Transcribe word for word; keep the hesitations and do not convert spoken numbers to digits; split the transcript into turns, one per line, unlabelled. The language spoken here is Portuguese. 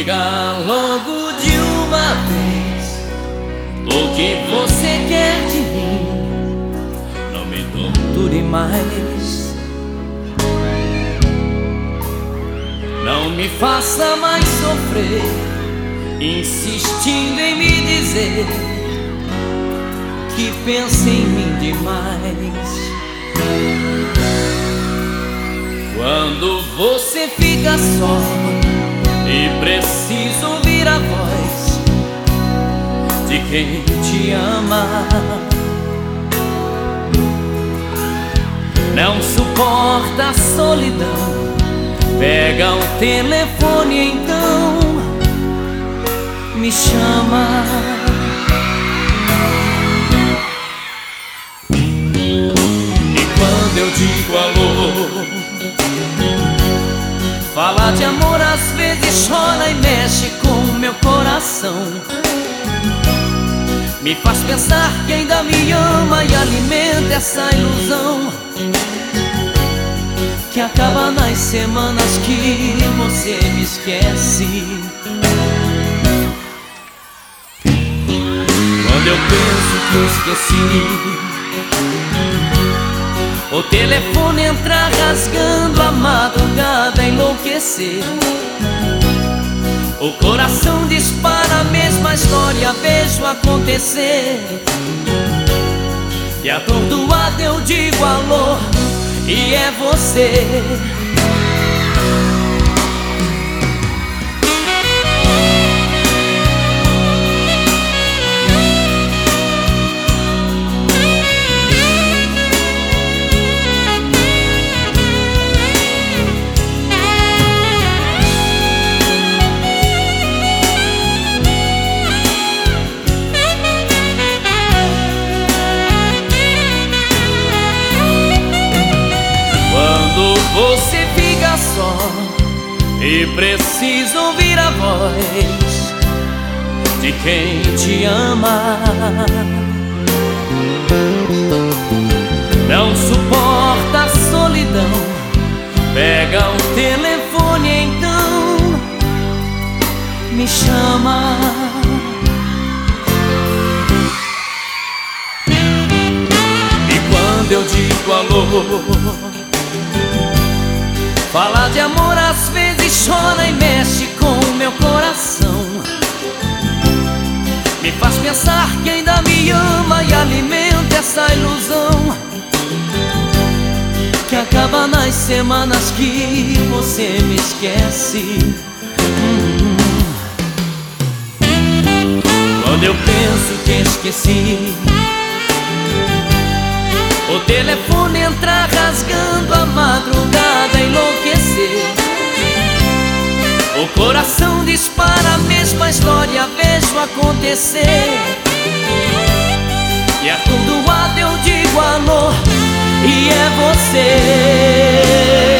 Diga logo de uma vez o que você quer de mim. Não me torture mais, não me faça mais sofrer, insistindo em me dizer que pensa em mim demais. Quando você fica só e precisa ouvir a voz de quem te ama, não suporta a solidão, pega o telefone e então me chama. E quando eu digo alô, fala de amor, às vezes chora e mexe com o meu coração. Me faz pensar que ainda me ama e alimenta essa ilusão que acaba nas semanas que você me esquece. Quando eu penso que esqueci, o telefone entra rasgando, a madrugada enlouquecer. O coração dispara a mesma história, vejo acontecer. E atordoado eu digo alô, e é você. Você fica só e precisa ouvir a voz de quem te ama, não suporta a solidão, pega o telefone e então me chama. E quando eu digo alô, fala de amor, às vezes chora e mexe com o meu coração. Me faz pensar que ainda me ama e alimenta essa ilusão que acaba nas semanas que você me esquece. hum. Quando eu penso que esqueci, o telefone entra rasgando, a madrugada enlouquecer. O coração dispara a mesma história, vejo acontecer. E atordoado eu digo alô, e é você.